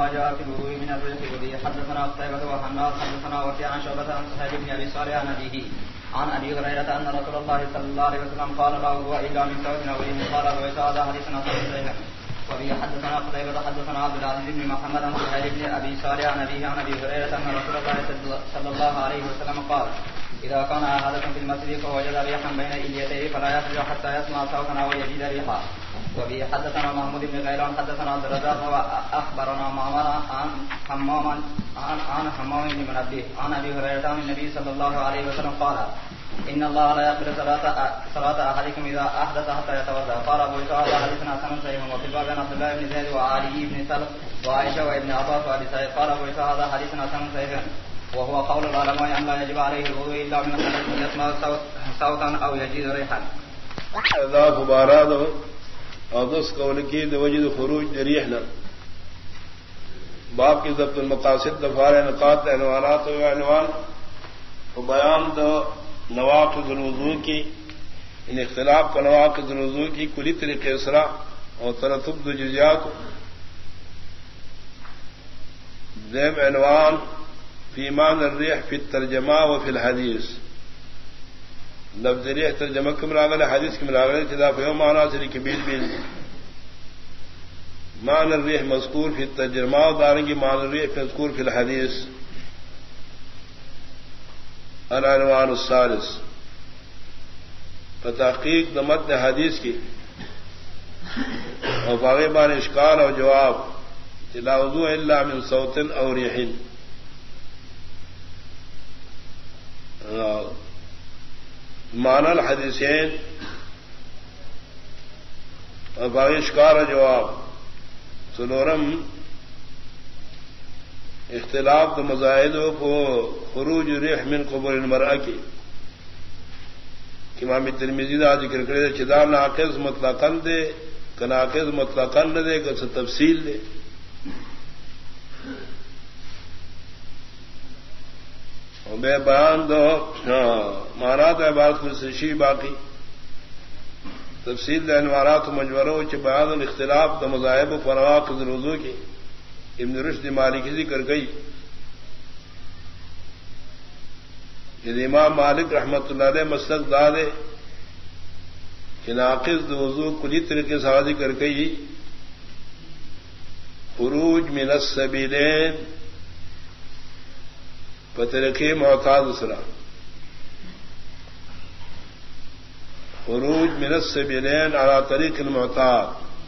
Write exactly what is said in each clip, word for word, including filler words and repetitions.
ما جاء في الوضوء من الريح وبه حدثنا قتيبة وحناد حدثنا وكيع عن شعبة عن سهيل بن أبي صالح عن أبيه عن أبي هريرة أن رسول الله صلى الله عليه وسلم قال لا وضوء إلا من ثوب أو ريح قال رويت هذا حديث صحيح. وبه حدثنا قتيبة حدثنا عبد العزيز بن محمد عن سهيل بن أبي صالح عن أبيه عن أبي هريرة أن رسول الله صلى الله عليه وسلم قال إذا كان أحدكم في المسجد فوجد ريحا بين إليتيه فلا يخرج حتى يسمع صوتا أو يجد ريحا. وبه حدثنا محمود بن غيلان حدثنا عبد الرزاق وأخبرنا معمر عن حمام عن حمام بن منبه عن أبي هريرة عن النبي صلى الله عليه وسلم قال إن الله لا يقبل صلاة أحدكم إذا أحدث حتى يتوضأ. قال أبو إسحاق هذا حديث حسن صحيح. وفي الباب عن عبد الله بن زيد وعلي بن سلف وعائشة وابن عباس وأبي سعيد. قال أبو إسحاق هذا حديث حسن صحيح وهو قول العلماء أن لا يجب عليه الوضوء إلا من حدث يسمع صوتا أو يجد ريحا. ذا غبارات اودس قول کی وجد خروج ریحنا باب کی ضبط المقاصد دفار نقاط عنوانات و عنوان و بیان دو نواقض الوضوء کی ان اختلاف کا نواقض الوضوء کی کلی طریقے اسرا اور ترتب دو جزیات ذیب عنوان فی مان الریح فی الترجمہ و فی الحدیث لفظ ریح ترجمہ کم راغل حدیث کم راغل اتداف یوم معنی سری کبیر بیل مان الریح مذکور فی الترجمہ و دارنگی مان الریح مذکور فی الحدیث. العنوان الثالث فتحقیق دمت حدیث کی اور باغبان اشکال اور جواب لا وضوء الا من صوت او ریح. معنی الحدیثین اور باغ اشکال اور جواب سلورم اختلاف تو مزاحدوں کو خروج ریح من قبور المرأة کی امام ترمذی دا ذکر کرے چدا ناقض مطلقاً دے کہ ناقض مطلقاً نہ دے کہ تفصیل دے. بے بیان دو معنات عبارت میں سشی باقی تفصیل انوارات مجوروں چ بیان الاختلاف تو مذاہب و فنواقض الوضوء کی ابن رشد مالکی ذکر گئی. یہ امام مالک رحمۃ اللہ علیہ مسلک دادے کہ ناقض وضوء کلی طریقے سے ذکر گئی خروج من السبیلین پترقی معتاد اسرا خروج من السبیلین علی طریق المعتاد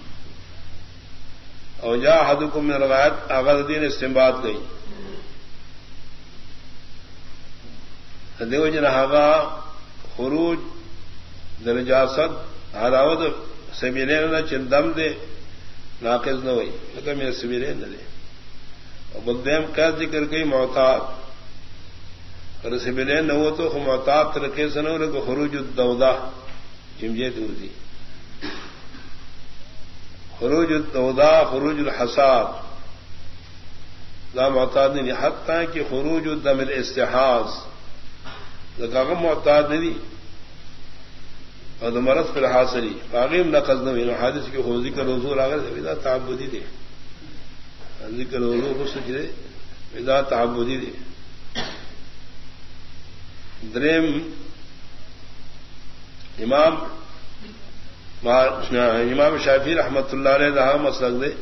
اور جا حدکم من الغایت آغاز دین استنباط گئی دیو جنہا خروج درجاست حراوت سبیلین نہ چندم دے ناقض نہ ہوئی لیکن میرے سبیلین نہ دے اور بدیم قید ذکر گئی معتاد اور سبیلین نہ ہو تو معتاد طریقے سے نہ ہو لیکن خروج الدودہ جمجے دور دی خروج الدودہ خروج الحساد لا معتاد نہیں حتیٰ کہ خروج الدم الاستحاض لکاغم معتاد نہیں اور مرض پر حاصلی باغیم نقض نوی حادث کی خو ذکر حضور آگر ودا تعبدی دے ذکر حضور کو سچ دے ودا تعبدی دے. دریم امام امام شافعی رحمۃ اللہ علیہ رہا مسلک دے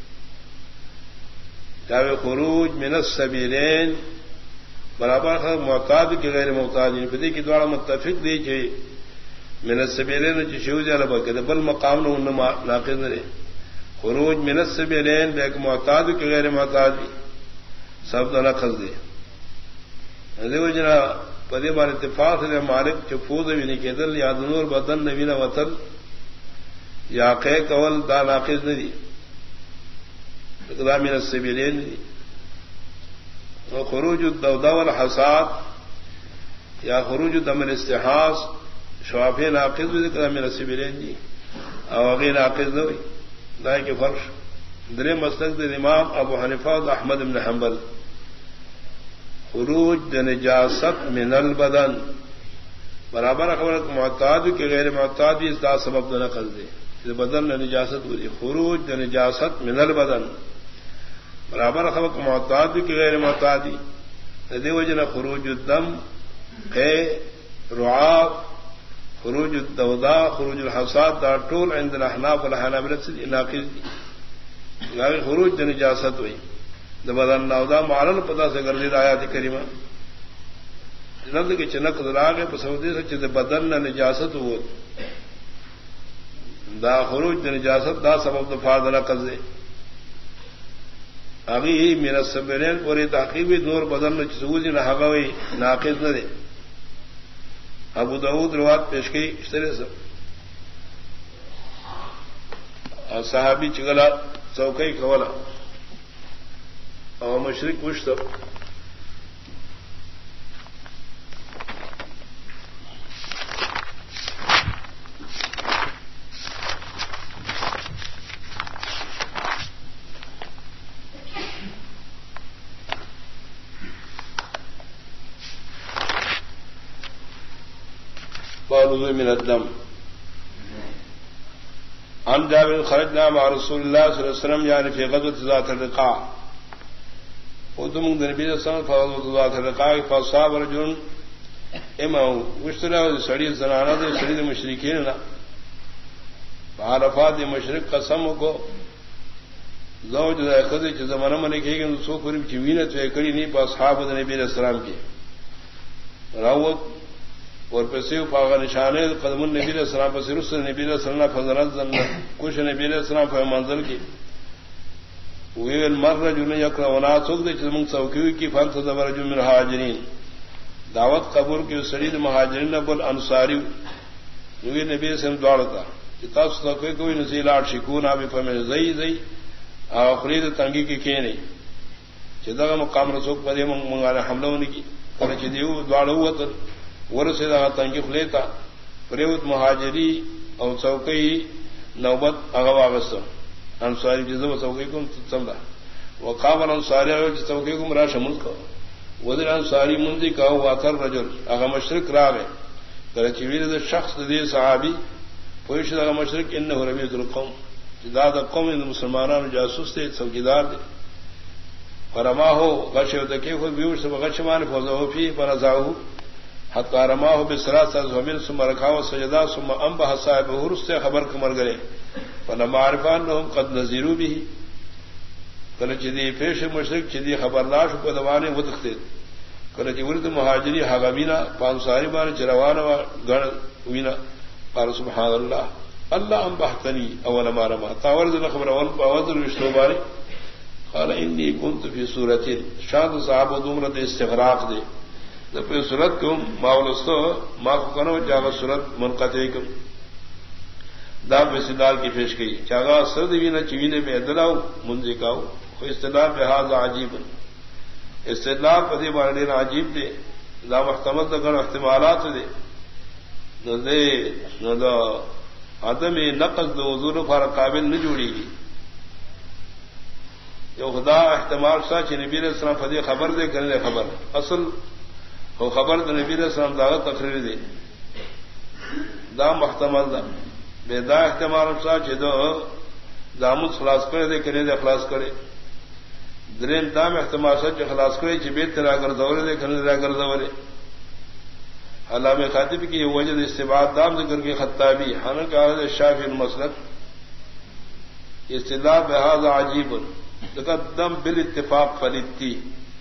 چاہے خروج من السبیلین برابر معتاد کے غیر معتاد پتی کی دوارا متفق دی کہ من السبیلین شیوز عربہ کے بل مقام نہ ناقض نہ خروج من السبیلین بیک معتاد کے غیر معتاد سب نہ نقض دے. دیو جنا پدی بار اتفاق سے مالک چفوز بھی نہیں کہدل یا دنور بدن نبی نہ وطن یا قے قول دا ناقض نہ دی من السبیلین دی. خروج الدودہ والحساد یا خروج الدم الاستحاض شوافی ناقض بھی ذکر من السبیلین دی اور غیر ناقض نہ ہوئی دائیں کے فرش. درے مسلک دے امام ابو حنیفہ و احمد بن حنبل خروج نجاست من البدن برابر خبر معتاد کے غیر معتاد بھی اس دا سبب نہ نقض دے بدن نجاست ہوئی خروج نجاست من البدن برابر خلق معتاد کی غیر معتادی ندی وجن خروج الدم ہے رعاب خروج الدودا خروج الحصاد دا طول عند الاحناف والحنابلة ناقض دی خروج د نجاست ہوئی دبدن نودا معلن پتہ سے گردید آیات کریمہ نند کی چنک دراغ پسودی سے چد بدن نہ نجاست ہو دا خروج د نجاست دا سبب دفاع دنا قضے ابھی میرا سبرین پوری تحقیقی دور بدن نہ چسوزی نہ حقوی ناقض نہ دے ابو داؤد روایت پیش کی اس طرح سے صحابی چگلا چوکئی کولا اور مشرق پوچھ تو من الدم عن جابر خرجنا مع رسول الله صلى الله عليه وسلم يعني في غزوة ذات الرقاع ودم النبي صلى الله عليه وسلم في غزوة ذات الرقاع فأصاب رجل اما واشترى سڑی زنانہ دے سڑی مشرکین نہ عرفات مشرق قسم کو زوج ذا خذ چ زمانہ من کہ کہ سو پر چوینت وے کڑی نہیں پاس اصحاب نبی علیہ السلام کی راوت اور پسیو پاغا نشانے قدم النبی علیہ السلام پر سرس نبی علیہ السلام فضلت زن کچھ نبی علیہ السلام پر منزل کی وی المر رجل یکرا ونا سوک دے چمن سوکیو کی فانت دبر رجل من الحاجرین دعوت قبول کی سرید مہاجرین بل انصاری وی نبی علیہ السلام دوڑتا کتاب تو کوئی کوئی نزیلات شکون ابی فم زئی زئی اخرید تنگی کی کی نہیں چدا مقام رسول پر منگانے حملہ نہیں کی کہ دیو دوڑو وت ورسے دا تنگیف لیتا پریوت مہاجری او چوکئی نوبت اغواغس انصاری جزو چوکئی کو سمدا وقام الانصاری چوکئی کو مرا شمل کو ودر انصاری منذ کا واثر رجل اغه مشرک راغه در چویر د شخص د صحابی پوش د مشرک انه ربی القوم دا د قوم مسلمانانو جاسوس ته څوکیدار دي فرما ہو غشو دکے کو بیوش سے غشمان فوزو فی فرزاو حتی رماہو بسرات زمین ثم رکھاو سجدہ ثم انبہ صاحبہ رس سے خبر کمر گرے فلما عرفان لهم قد نذیرو بھی کل چدی پیش مشرک چدی خبردار شو پدوانے ودختے کل چی ورد مہاجری حغمینا پانساری بان چروانا گن وینا قال سبحان اللہ اللہ انبہتنی اول ما رما تاورد خبر اول باوذر وشتو بارے قال انی کنت فی صورت شاد صحابہ دمرت استغراق دے پہ صورت کم ماولستو ما کو کنو چاغا صورت منقطع کم دا پہ استدلال کی پیش کی چاغا سرد وینا چوینے میں ادلاو منزی کاو خو استدلال بہذا عجیب استدلال پدی بارے عجیب دے دا محتمل دا گن احتمالات دے نو دے نو دا عدم نقض دو حضور فار قابل نہ جوڑی گی جو خدا احتمال سا چی نبی علیہ السلام پدی خبر دے کرنے خبر اصل وہ خبر تو نبی علیہ السلام دعوت تقریر دی دا محتمل دا بے دا احتمال سا چدو دامت خلاص کرے دے کرے دے خلاص کرے درین دام احتمال سا چ خلاص کرے چ بیت ترا کر دورے دے کرے دے کر دورے علامہ خاطب کی وجہ استبعاد دام ذکر کے خطابی حنک اہل شافعی المسلک استدلال بهذا عجیب تقدم بالاتفاق فلتی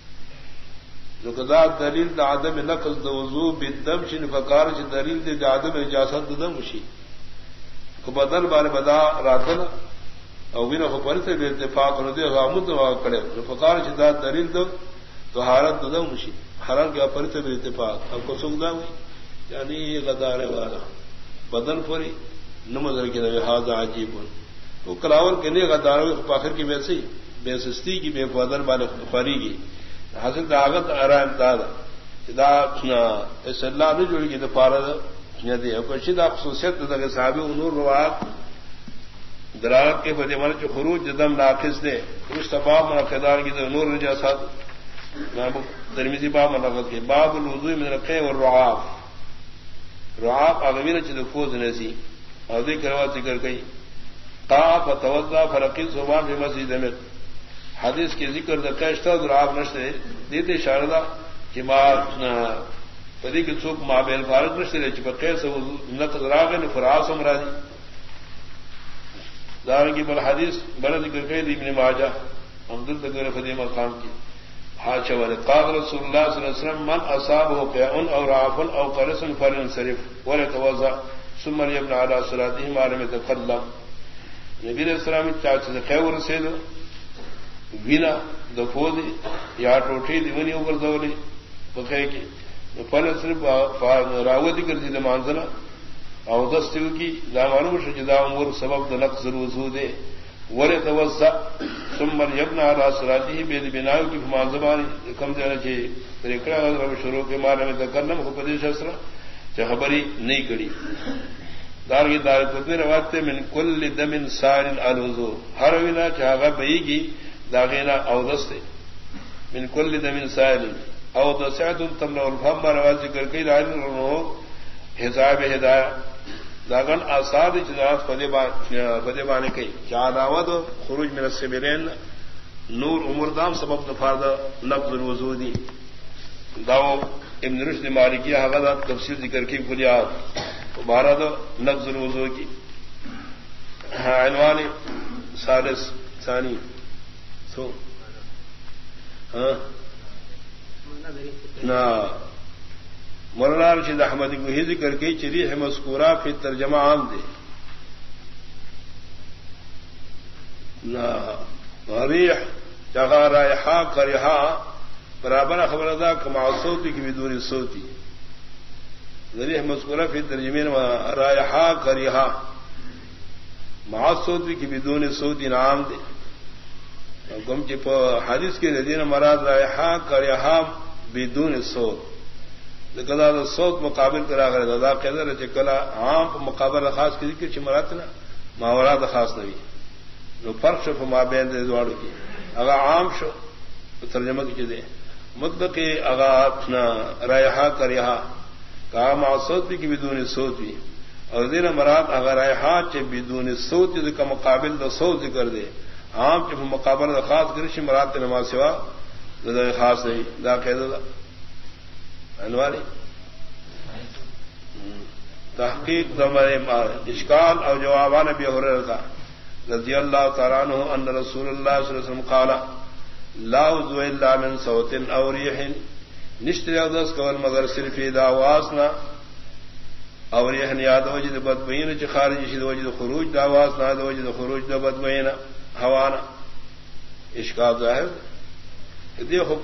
لقد دلیل دا عدم نقض دا وضو بالدم شن فقار چ دلیل دے عدم اجازت دم شی کو بدل بار بدا راتنا او بنا خبر سے بے اتفاق نہ دے غامت وا کڑے فقار چ دا دلیل دو طہارت دم شی حرام کے پر سے بے اتفاق اب کو سودا ہوئی یعنی یہ غدار والا بدن پوری نماز کے لحاظ عجیب وہ کلاور کے لیے غدار فاخر کی ویسے بے سستی کی بے بدن والے فاری کی حاصل داغت ارام دادا دا اس اللہ نے جوڑی کی دفارہ دے کوشش دا خصوصیت دا صحابی نور روایت دلالت کے فتح جو خروج دم ناقص دے اس تباب منعقدار کی نور نجاسات ترمذی باب منعقد کے باب الوضوء من القی والرعاف رعاف اغویر چ دفوز نسی اور ذکر روایت ذکر گئی قاف فتوضا فرقی زبان فی مسجد میں حدیث کے ذکر دا کیشتا در آپ نشتے دیتے شاردہ کہ ماں پدی کی چوک ماں بیل فارغ نشتے دے چپا قیر سے نقض راگے نے فراس امرا دی دارنگی بل حدیث بڑا ذکر کئی دی ابن ماجہ حمدل تکر فدی مقام کی حاشا والے قال رسول اللہ صلی اللہ علیہ وسلم من اصابه قیعن او رعفن او قرسن فلینصرف ولتوضع ثم یبن علی صلاته ما لم يتقلم نبی علیہ السلام چاچے سے خیور سے دو وینا دفو دی یا ٹوٹی دی ونی اوپر دولی بخے کی فلینصرف راوتی کر دی دمانزلہ او دستیو کی دامانو شجدہ امور سبب دلق ضرور دے ولتوضع ثم يبنى على صلاته بيد بناء کی فمان زبانی کم دینا چاہیے طریقہ رب شروع کے معنی میں تکلم کو پدیش اسرا چہ خبری نہیں کری دار کی دار قطنی روایت من کل دم سار الوضو ہر وینا چاہا بہیگی داغینا او دستے من کل دم سار او دسعت تمنع الفم روایت ذکر کئی لائن رنو حساب ہدایہ داغن آثار جنات فدے بانے کئی کیا دعوت خروج من السبیلین نور عمر دام سبب نفاذ لفظ الوضودی داو ابن رشد مالکی حقدات تفصیل ذکر کی بنیاد بارہ دو لفظ الوضو کی عنوان سالس ثانی سو ہاں نا مولانا رشید احمد کو ہی ذکر کی چری ہے مذکورہ فی ترجمہ عام دے نہ ریح جگہ رائحہ کرہا برابر خبر ادا کما صوتی کی بدون صوتی ریح مذکورہ فی ترجمہ رائحہ کرہا مع صوتی کی بدون صوتی نام دے گم چپ حدیث کے ندین مراد رائحہ کرہا بدون صوت کدا صوت مقابل کرا کر دادا قدر چکلا عام مقابل خاص کی ذکر چمرات نا ماورات خاص نہیں نو فرق شو ما بین دے دوڑ کی اگر عام شو ترجمہ کی دے مطلق اگا اپنا رائحہ کریا کا ما صوت کی بدون صوت بھی اور دین مراد اگر رائحہ چ بدون صوت کا مقابل دا صوت ذکر دے عام چ مقابل خاص کرش مراد نماز سوا دا خاص نہیں دا قاعدہ انواری تحقیق دمر اشکال اور جوابان ابی ہریرہ رضی اللہ تعالی عنہ ان رسول اللہ صلی اللہ علیہ وسلم قال لا وضو الا من صوت او ريح نشتر ادس کول مگر صرف دا واسنا او ريح یاد وجد بدبین چ خارج شد وجد خروج دا واسنا وجد خروج دا بدبین ہوانا اشکال ظاہر دیکھو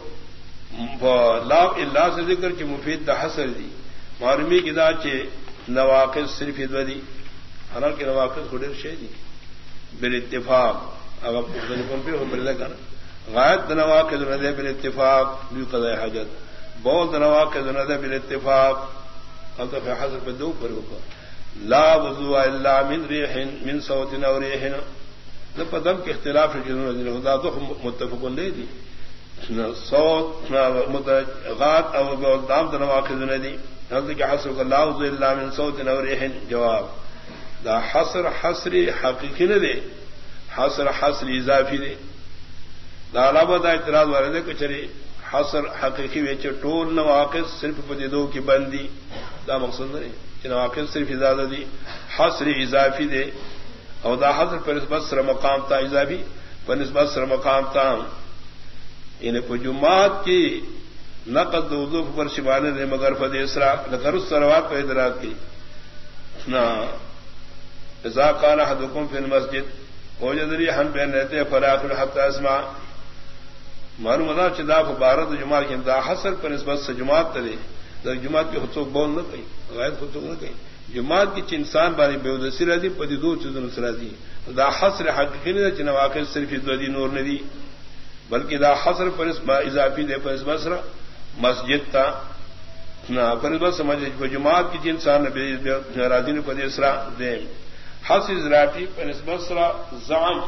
لا الا سے ذکر کی مفید دا حسر دی معلومی کی دا چے نواقص صرف ادودی حالانکہ نواقص خودر شے دی بالاتفاق اگر مختلفوں پہ ہو بردہ کنا غایت دا نواقص ندے بالاتفاق بھی قضاء حاجت بہت دا نواقص ندے بالاتفاق اب تو فی حسر پہ دو پر ہوگا لا وضوء الا من ریح من صوت او ریح لپا دم کے اختلاف جنہوں دا دو متفقن لے دی صوت غات او دام دنواقض ندی حضرت کے حسر کو لا وضو الا من صوت او ریح جواب دا حسر حسری حقیقی نہ دے حسر حسری اضافی دے دا علاوہ دا اعتراض والے دے کچری حسر حقیقی وچ ٹول نواقض صرف پدی دو کی بندی دا مقصد نہیں کہ نواقض صرف اضافہ دی حسری اضافی دے او دا حسر پر نسبت سر مقام تا اضافی پر نسبت سر مقام تا انہیں کو جماعت کی نقد وضو پر شبانے نے مگر فد اسرا لکر السروات پہ ادراک کی نا اذا قال احدكم في المسجد وجد ريحا بين يديه فلاخر حتى اسمع معلوم ہے کہ دا بارد جمعہ کے دا حسر پر نسبت سے جماعت تلے دا جماعت کی خطوب بول نہ کہیں غیر خطوب نہ کہیں جماعت کی انسان باری بے ودسی رہی پدی دو چیزوں سے رہی دا حسر حقیقی نہیں کہ واقع صرف دو دی نور نہیں بلکہ دا حسر پر اس اضافی دے پر اس بسرا مسجد تا نہ پر بس سمجھ جماعت کی انسان نے راضی نے پر اسرا دے حس اضافی پر اس بسرا زعم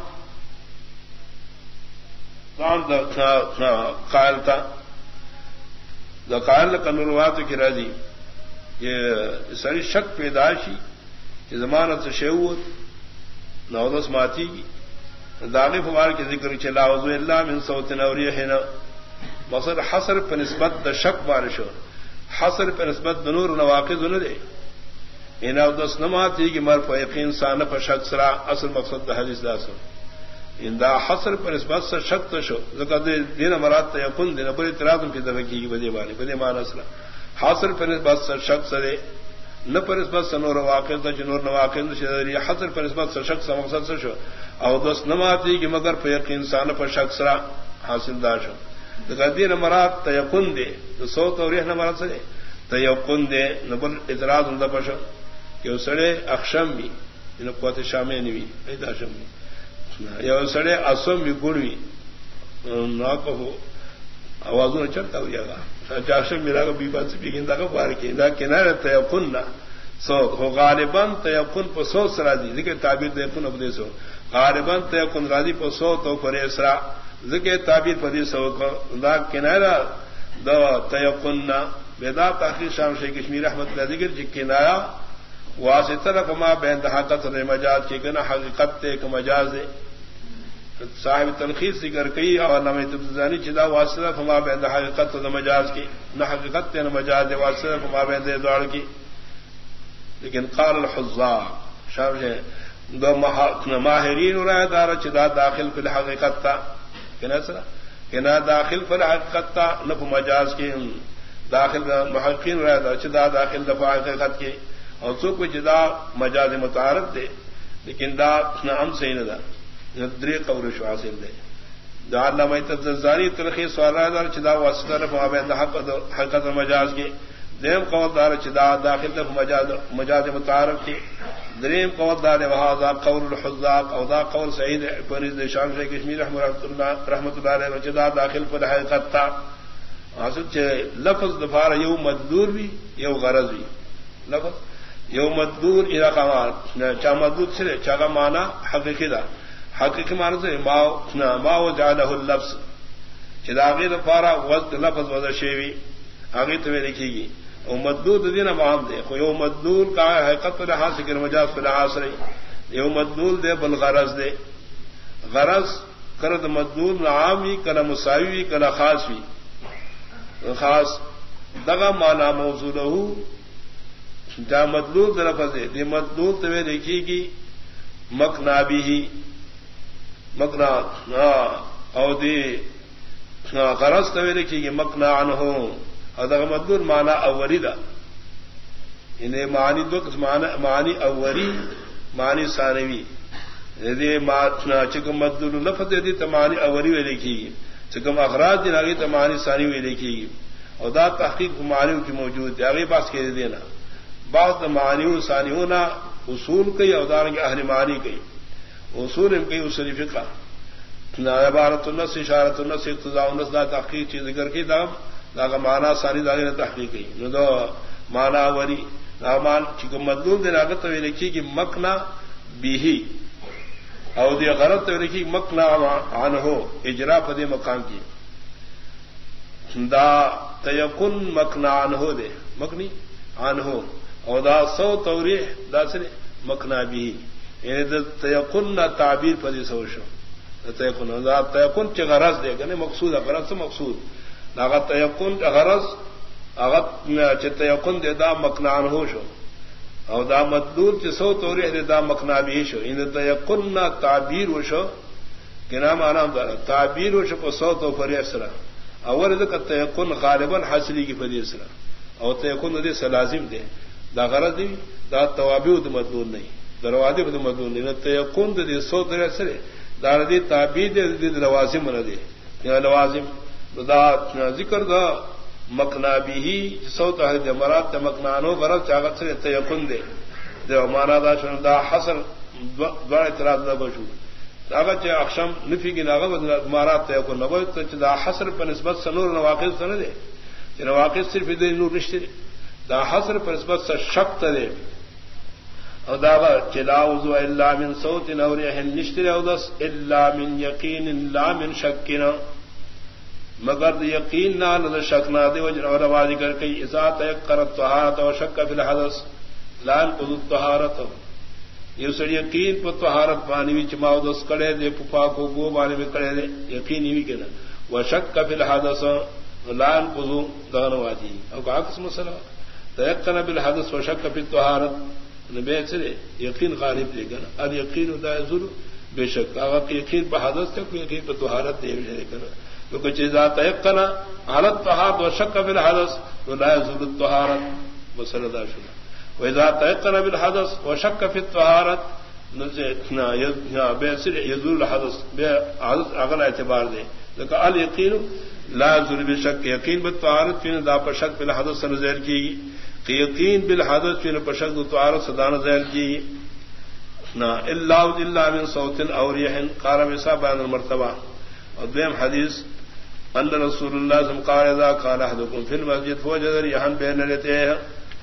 زعم دا قائل تھا دا قائل کنروات کی راضی یہ ساری شک پیدائشی کہ ضمانت شعور نودس ماتی کی داغی فوار کی ذکر چلا وضو اللہ من صوت اور ریحنا مقصد حصر پر نسبت د شک بارش ہو حصر پر نسبت نور نواقض نہ دے ان او دس نماتی کی مر پر یقین سان پر شک سرا اصل مقصد د حدیث دا سو ان دا حصر پر نسبت سے شک تو شو زکات دین مراد یقین دین پر اعتراض کی دغه کی بدی والی بدی مان اصل حاصل پر نسبت سے شک سے نہ پر نسبت سے نور واقع دا نور نواقض شری حصر پر نسبت سے شک سے مقصد سے شو او دس نماتی کی مگر پر یقین سان پر شک سرا حاصل دا شو دین مراد تیقن دے تو صوت اور ریح نہ مراد سے تیقن دے نبل اعتراض ہوندا پشو کہ سڑے اخشم بھی ان قوت شامے نہیں پیدا شم بھی یا سڑے اسم بھی گڑوی نہ کہو آواز نہ چلتا ہو جائے گا جاشم میرا کو بی بات سے بھی گندا کو بار کی دا کنارے تیقن نہ صوت ہو غالباً تیقن پر صوت سرا دی ذکر تعبیر تیقن ابدیس ہو غالباً تیقن راضی پر صوت ہو پر اسرا ذکر تعبیر پدی سو دا کنارہ دا تیقن بیدا تحقیق شام شیخ کشمیر احمد اللہ ذکر جی کنارہ واسطہ رقما بین حقیقت مجاز کی گنا حقیقت تے کہ مجاز دے صاحب تلخیص ذکر کئی اور نام تبزانی چدا واسطہ فما بین حقیقت و مجاز کی نہ حقیقت تے نہ مجاز دے واسطہ فما بین دے دوڑ کی لیکن قال الحظاء شام شیخ دو ماہرین رائے دار چدا داخل فی الحقیقت تا کہ نہ داخل پر حقیقت تا نہ مجاز کی داخل محققین رائے دار چدا داخل دفاع حقیقت کی اور سو کو جدا مجاز متعارف دے لیکن دا نہ ہم سے نہ دا دری قول شو حاصل دے دا علامہ تزانی تلخیص سوالدار چدا واسطہ فما بین حقیقت مجاز کی دیم قول دار چدا داخل دف مجاز مجاز متعارف کی دریم قول دار وہذا قول الحذاق او دا قول سعید فرید شام شیخ کشمیر رحمۃ اللہ رحمۃ اللہ علیہ چدا داخل پر حقیقت تا حاصل چ لفظ دفار یو مدور بھی یو غرض بھی لفظ یو مدور اراقامات چا مدور سے چاگا مانا حقیقی دا حقیقی مانا سے ماو جعلہ اللفظ چداغی دفارا وزد لفظ وزد شیوی آگی تو میں لکھی گی او مدور دینا معام دے خو یو مدور کا حقیقت پر لحاظ سکر مجاز پر لحاظ رہی یو مدور دے بل غرض دے غرض کرد مدور نعامی کلا مساوی کلا خاص بھی خاص دغا مانا موضوع لہو جا مدلول درفظ ہے دی مدلول تمہیں دیکھی گی مکنا بھی ہی مکنا او دی غرض تمہیں دیکھی گی مکنا عنہ اور مدلول مانا اوری دا انہیں معنی دو معنی اوری معنی ثانوی چکم مدلول لفظ دی تو معنی اوری ہوئے دیکھی گی چکم اخراج دن آگئی تو معنی ثانوی ہوئے دیکھی گی اور دا تحقیق معنی کی موجود ہے آگئی پاس کہہ دینا بعض معانی ثانیونا اصول کئی اودار کے اہل معانی کئی اصول ان کئی اصول فقہ عبارت النص اشارت النص اقتضاء النص دا تحقیق چیز ذکر کی دام دا معنی ثانی دا نے تحقیق کی نو دو معنی وری دا مان چکم مدلول دے لاگت تو لکھی کہ مکنا بیہی او دی غلط تو لکھی مکنا عنہ اجرا پدی مقام کی دا تیقن مکنا عنہ دے مکنی عنہ اور دا سو توریح دا سر مکنا بھی یعنی تیقن تعبیر پدی سوشو تیقن دا تیقن چی غرض دے گا مقصود غرض سے مقصود دا تیقن غرض اگر چی تیقن دے دا مکنان ہو شو اور دا مدلول چی سو توریح دے دا مکنا بھی شو یعنی تیقن تعبیر ہو شو کہ نام آنام دا تعبیر ہو شو پا سو تو پری اسرا اول دا تیقن غالباً حاصلی کی پدی اسرا اور تیقن دے سلازم دے دا غرض دی دا توابع د مدلول نہیں دروازے د مدلول نہیں تیقن دے سو طرح سے دا دی تعبیر دے لوازم نہ دے یا لوازم دا ذکر دا مکنا بھی سو طرح دے مراد مکنانو غرض چاغت سے تیقن دے دے معنا دا شن دا حصر دو اعتراض دا بشو اگر چ اقسام نفی کی ناغه مراد تیقن نہ ہو تو دا حصر پر نسبت سنور نواقض سن دے نواقض صرف دے نور رشتے دا حصر پر نسبت سے شک دے او دا چلا وضو الا من صوت او ريح نشتر او دس الا من یقین لا من شکنا مگر یقین نہ نہ شک نہ دے وجر اور آواز کر کے اذا تيقرت طهارت و شک فی الحدث لا القض الطهارت یہ سر یقین پر طہارت پانی بھی چماؤ دس کڑے دے پپا کو گو بانے میں کڑے دے یقین ہی کہ نا وہ شک کا فی الحادث لان قزو دغنواتی اور کہا کس مسئلہ تیقن بالحدث و شک فی طہارت بے سے یقین غالب دے گا نا اب یقین ہوتا ہے ضرور بے شک اگر یقین پر حادث تھا کوئی یقین پر طہارت دے گا کیونکہ چیزاں تیقن حالت طہارت و شک فی الحدث تو لا ضرور طہارت مسئلہ دا شنا وإذا تيقن بالحدث وشك في الطهارة يزول الحدث اغلى اعتبار دے لیکن اليقين لا يزول بالشك يقين بالطهارة فين دا پشک بالحدث سنزیر کی کہ یقین بالحدث فين پشک بالطهارة صدان زیر کی نا الا الا من صوت او ريح قال مسا بيان المرتبه اور دویم حدیث ان رسول الله صلى الله عليه وسلم قال اذا قال احدكم في المسجد فوجد ريحا بين يديه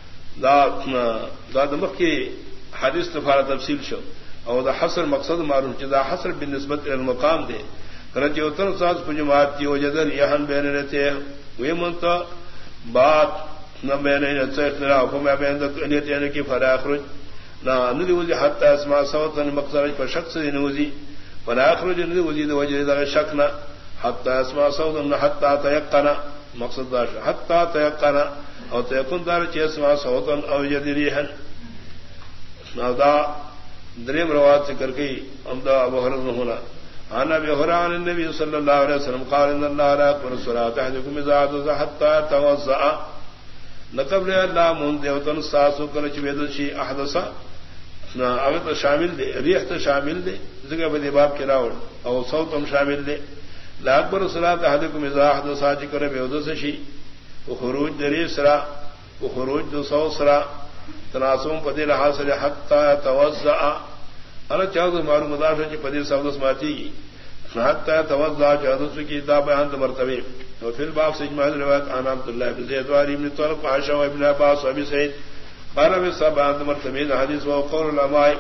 دا دمخ کی حدیث تفارہ تفصیل شو اور دا حصر مقصد معلوم چدا حصر بالنسبت الى المقام دے کرچ وتن ساز جماعت کی وجہ یہاں بین رہتے ہیں وہ منتا بات نہ بین اختلاف میں بین نیت یعنی کہ فراخرج نہ ندوزی حتی اسماء صوت مقصد پر شخص نوزی فراخرج ندوزی وجہ دا شک نہ حتی اسماء صوت نہ حتی تيقن مقصد دا حتی تيقن او تيكون دار چسما صوتن او يدريحن نادا دریم روایت ذکر کی امدا ابو هريره ہونا انا ابي هريره عن النبي صلى الله عليه وسلم قال ان الله لا يقبل الصلاه احدكم اذا حدث حتى يتوضا نقبل الله من دیوتن ساسو کر چ ویدشی احدث نا اوت شامل دے ریح تے شامل دے ذکر بدی باب کراو او صوتم شامل دے لا يقبل الصلاه احدكم اذا حدث چ کر ویدشی خروج دری سرا خروج دو سو سرا تناسم پدی حاصل حتى توضا انا چاہو معلوم مدافع کی پدی سبد سماتی حتى توضا چاہو کی دا بیان مرتبه اور پھر باب سے اجماع روایت عن عبد الله بن زيد وعلي بن طلق عائشہ و ابن عباس و ابي سعيد قال میں سب بیان مرتبه حدیث و قول العلماء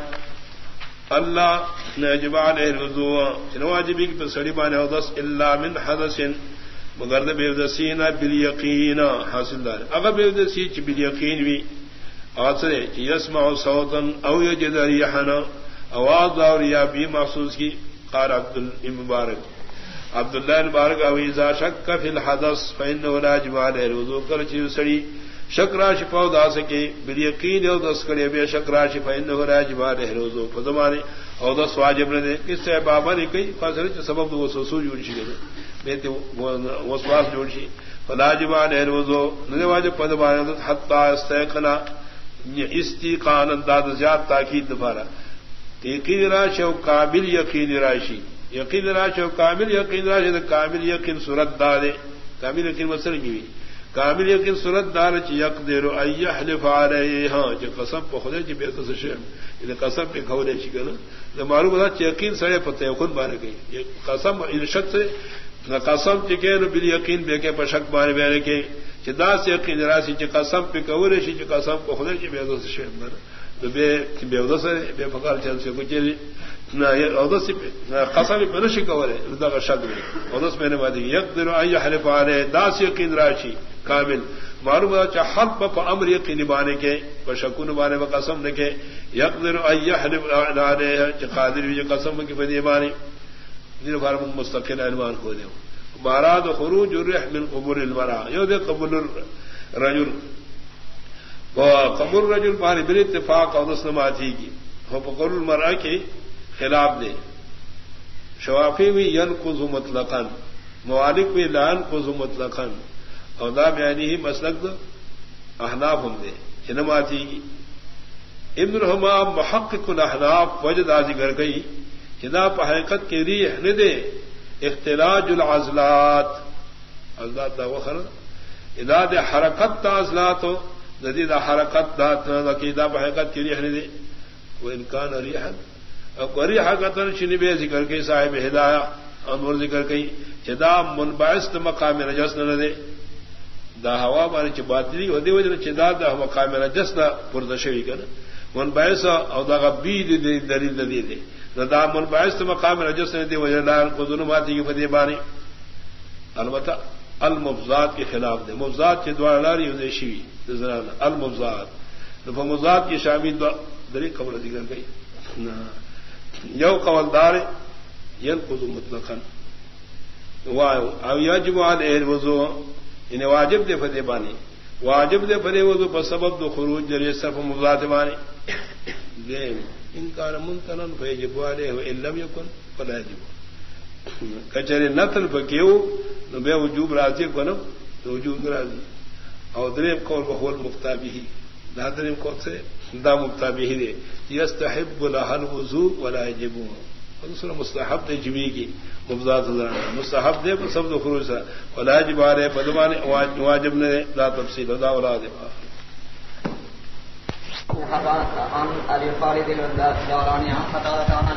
اللہ يجب عليه الوضوء واجب کی سڑی بانے ودس الا من حدث مگر بے ودسینا بالیقین حاصل دار اگر بے ودسی چ بالیقین وی اثر چ یسمع صوتا او یجد ریحا آواز اور یا بھی محسوس کی قال عبد المبارک عبد الله المبارک او اذا شک فی الحدث فانه لا يجب عليه الوضوء کر چ سڑی شک را شفاء دا سکے بالیقین او دس کرے بے شک را شفاء انه لا يجب عليه الوضوء فزمانے او دس واجب نے کس سے بابا نے کئی فاصلے چ سبب وہ سوسو جوڑ چھ بیتے وسواس جوڑ چھ فلا يجب عليه الوضوء نے واجب پد بان حتا استيقنا استيقانا داد زیاد تاکید دوبارہ یقین راشی و کامل یقین راشی یقین راشی و کامل یقین راشی تو کامل یقین صورت دارے کامل یقین مسئلہ کی کامل یقین صورت دار چ یقدر ان يحلف علیہا جو قسم پہ خدا کی بیت سے شے یہ قسم پہ کھولے چھ کنا تو معلوم ہے کہ یقین سڑے پتہ خود مار گئی یہ قسم ان شخص سے قسم چ کہ بال یقین بے کے پشک مار بے کے چدا سے یقین راسی چ قسم پہ کھولے چھ قسم پہ خدا کی بیت سے شے تو بے بے ودس بے فقار چل سے کچھ نہ ودس قسم پہ نہ شکورے دا شک ودس میں نے وادی یقدر ان يحلف علیہ داس یقین راشی کامل معلوم ہے کہ حق پر امر یقین بانے کے پشکون بانے میں قسم نے کہ یقدر ان يحلف علیہ کہ قادر یہ قسم کی بدی بانے دین بار مستقل عنوان کو دے باراد خروج الرح من قبور المرأة یہ دے قبول الرجل وقبول الرجل بانے بال اتفاق اور سماعتی کی وہ قبول المرأة کے خلاف دے شوافی میں ينقض مطلقا موالک میں لا ينقض مطلقا اور دا بیانی ہی مسلک دو احناف ہم دے چنماتی کی ابن الحمام محقق الاحناف وجد آزی گر گئی چنا پا حقیقت کے ریح ندے اختلاج العزلات عزلات دا وخر ادا دے حرکت تا عزلات ہو ندی دا حرکت دا دا پا حقیقت کے ریح ندے وہ انکان ریحا اور ریحا قطر چنی بے ذکر گئی صاحب ہدایہ انور ذکر گئی چدا منبعث مقام نجس ندے دا ہوا مانی چ باطلی ودی وجہ چدا دا مقام نجس نہ پردشوی کنا منبعث او دا غبید دی دلیل دی دی دا منبعث مقام نجس دی وجہ لا قذن ماتی کی فدی بانی البتہ المفضات کے خلاف دے مفضات کے دوار لاری ودی شوی زنان المفضات تو مفضات کی شامل دو دلیل قبر ذکر گئی یو قولدار ينقض مطلقا او يجب عليه الوضوء ان واجب دے فدی بانی واجب دے فدی وضو پر سبب دو خروج در صف مضاد بانی دین ان کان منتنن فیجب عليه وان لم يكن فلا يجب کچری نتل بکیو نو بے وجوب راضی کنو وجوب راضی او دریم قول بہول مفتابی دا دریم قول سے دا مفتابی دے یستحب لها الوضوء ولا يجب دوسرا مستحب دے جبی کی مبذات مستحب دے سب دو خروج سے ولا يجب عليه بدمان واجب نے لا تفصیل دا ولا دے عن ابي خالد الداراني عن قتادة